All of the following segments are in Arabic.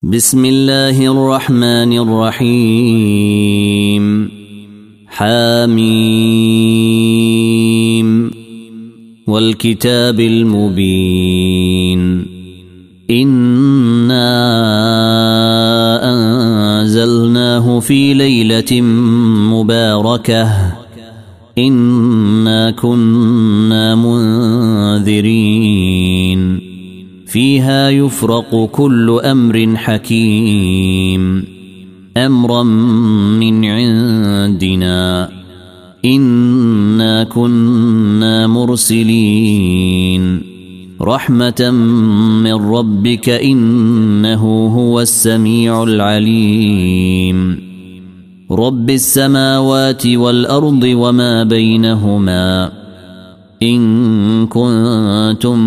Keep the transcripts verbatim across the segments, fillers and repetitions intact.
بسم الله الرحمن الرحيم. حاميم والكتاب المبين. إنا أنزلناه في ليلة مباركة إنا كنا منذرين فيها يفرق كل أمر حكيم أمرا من عندنا إنا كنا مرسلين رحمة من ربك إنه هو السميع العليم رب السماوات والأرض وما بينهما إن كنتم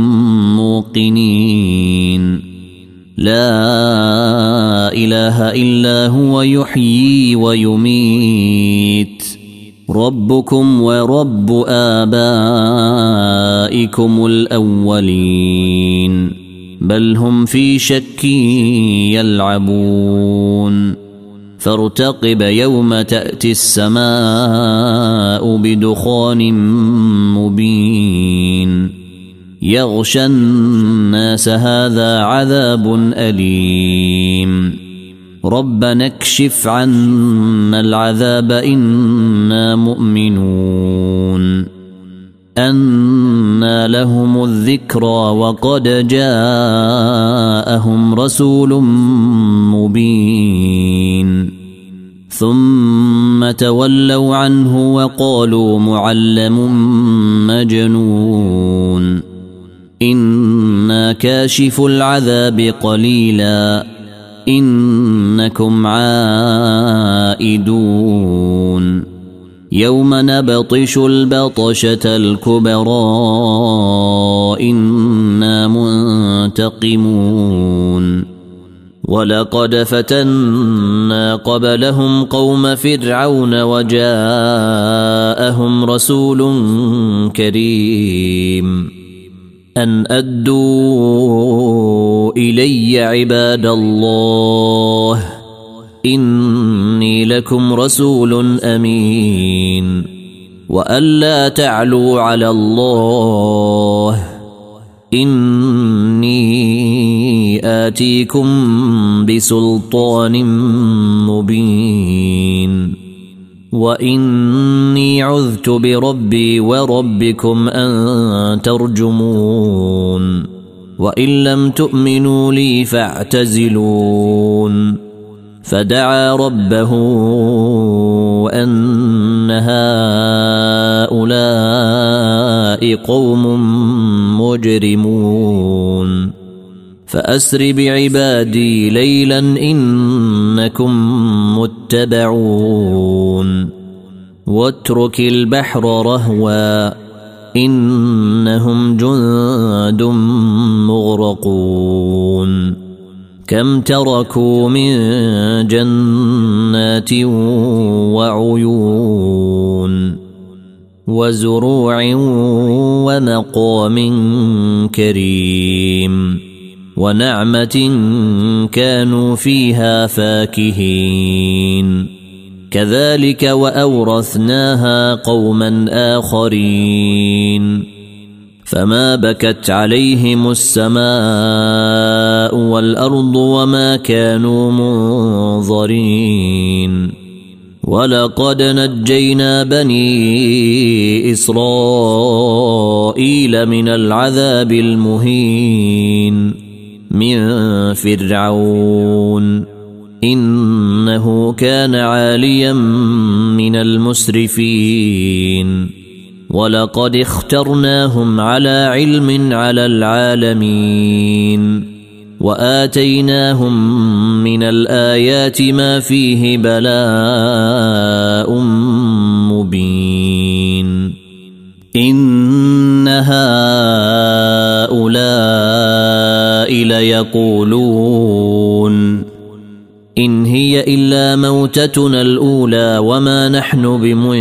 موقنين لا إله إلا هو يحيي ويميت ربكم ورب آبائكم الأولين بل هم في شك يلعبون فارتقب يوم تأتي السماء بدخان مبين يغشى الناس هذا عذاب أليم ربنا اكشف عنا العذاب إنا مؤمنون أنى لهم الذكرى وقد جاءهم رسول مبين ثم تولوا عنه وقالوا معلم مجنون إنا كاشف العذاب قليلا إنكم عائدون يوم نبطش البطشة الكبرى إنا منتقمون ولقد فتنا قبلهم قوم فرعون وجاءهم رسول كريم أن أدوا إلي عباد الله إني لكم رسول أمين وألا تعلوا على الله إني آتيكم بسلطان مبين وإني عذت بربي وربكم أن ترجمون وإن لم تؤمنوا لي فاعتزلون فدعا ربه أن هؤلاء قوم مجرمون فأسر بعبادي ليلا إنكم متبعون واترك البحر رهوا إنهم جند مغرقون كم تركوا من جنات وعيون وزروع ومقام كريم ونعمة كانوا فيها فاكهين كذلك وأورثناها قوما آخرين فما بكت عليهم السماء والأرض وما كانوا منظرين ولقد نجينا بني إسرائيل من العذاب المهين من فرعون إنه كان عاليا من المسرفين ولقد اخترناهم على علم على العالمين وآتيناهم من الآيات ما فيه بلاء مبين إن هؤلاء ليقولون إن هي إلا موتتنا الأولى وما نحن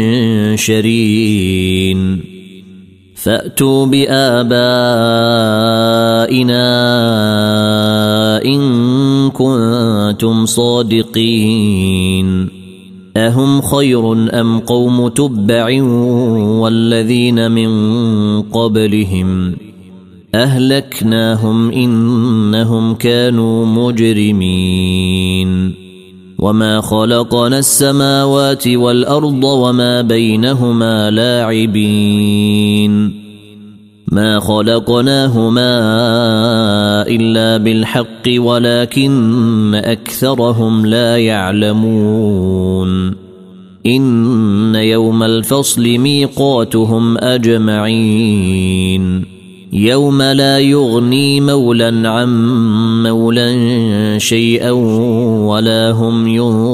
بمنشرين فأتوا بآبائنا إن كنتم كنتم صادقين أهم خير أم قوم تبع والذين من قبلهم أهلكناهم إنهم كانوا مجرمين وما خلقنا السماوات والأرض وما بينهما لاعبين ما خلقناهما إلا بالحق ولكن أكثرهم لا يعلمون إن يوم الفصل ميقاتهم أجمعين يوم لا يغني مولا عن مولا شيئا ولا هم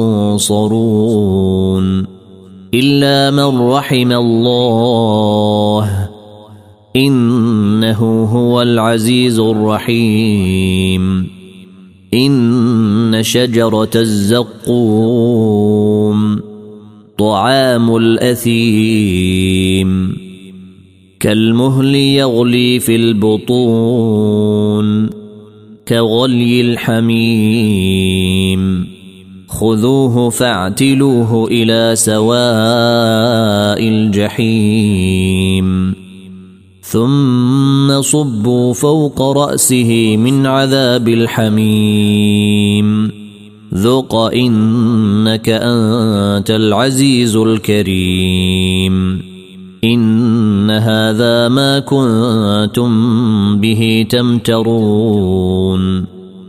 ينصرون إلا من رحم الله إنه هو العزيز الرحيم إن شجرة الزقوم طعام الأثيم كالمهل يغلي في البطون كغلي الحميم خذوه فاعتلوه إلى سواء الجحيم ثم صبوا فوق رأسه من عذاب الحميم ذق إنك أنت العزيز الكريم إن هذا ما كنتم به تمترون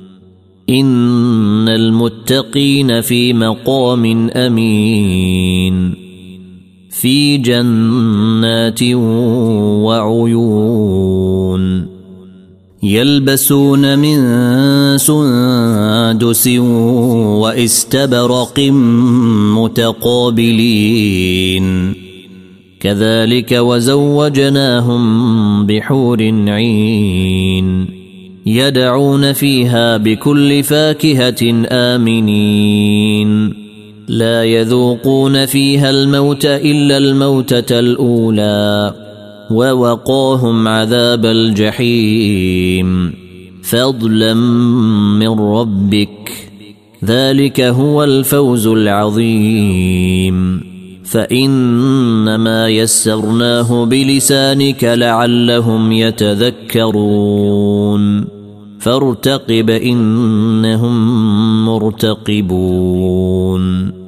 إن المتقين في مقام أمين في جنات وعيون يلبسون من سندس واستبرق متقابلين كذلك وزوجناهم بحور عين يدعون فيها بكل فاكهة آمنين لا يذوقون فيها الموت إلا الموتة الأولى ووقاهم عذاب الجحيم فضلا من ربك ذلك هو الفوز العظيم فإنما يسرناه بلسانك لعلهم يتذكرون فارتقب إنهم مرتقبون